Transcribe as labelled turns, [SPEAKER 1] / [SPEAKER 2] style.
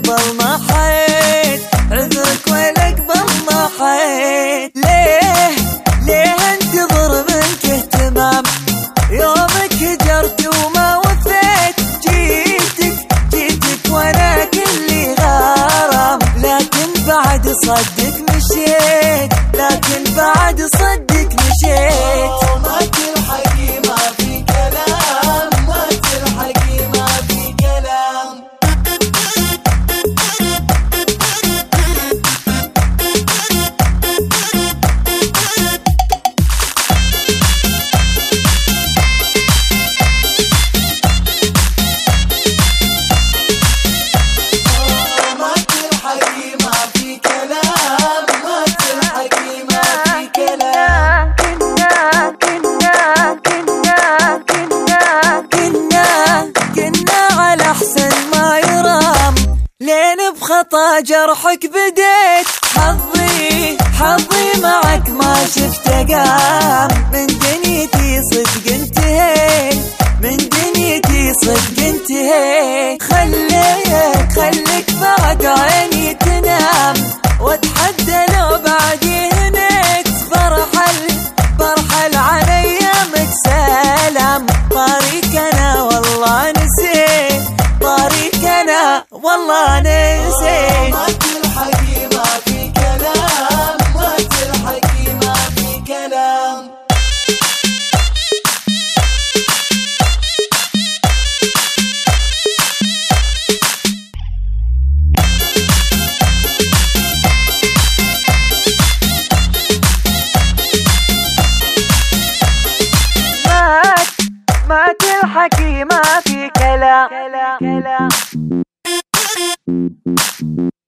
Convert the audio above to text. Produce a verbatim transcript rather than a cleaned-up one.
[SPEAKER 1] قبل ما حيت، عذرك ولك بالله حيت. ليه ليه انتظر منك اهتمام، يومك هجرت وما وفيت. جيتك جيتك وانا كلي غرام، لكن بعد صدق مشيت، لكن بعد صدق مشيت.
[SPEAKER 2] ما تلحقي ما في كلام، ما تلحقي ما في كلام.
[SPEAKER 1] بخطا جرحك بديت، حظي حظي معك ما شفت قام. من دنيتي صدق انتهيت، من دنيتي صدق انتهيت. خليك خليك بعد عيني تنام، واتحدى لو بعدي هنيت. برحل برحل عن ايامك سلام، طريق انا والله نسيت، طريق انا والله نسيت.
[SPEAKER 2] ما تلحقي ما في كلام، ما تلحقي ما في كلام.
[SPEAKER 1] ما تلحقي ما في كلام.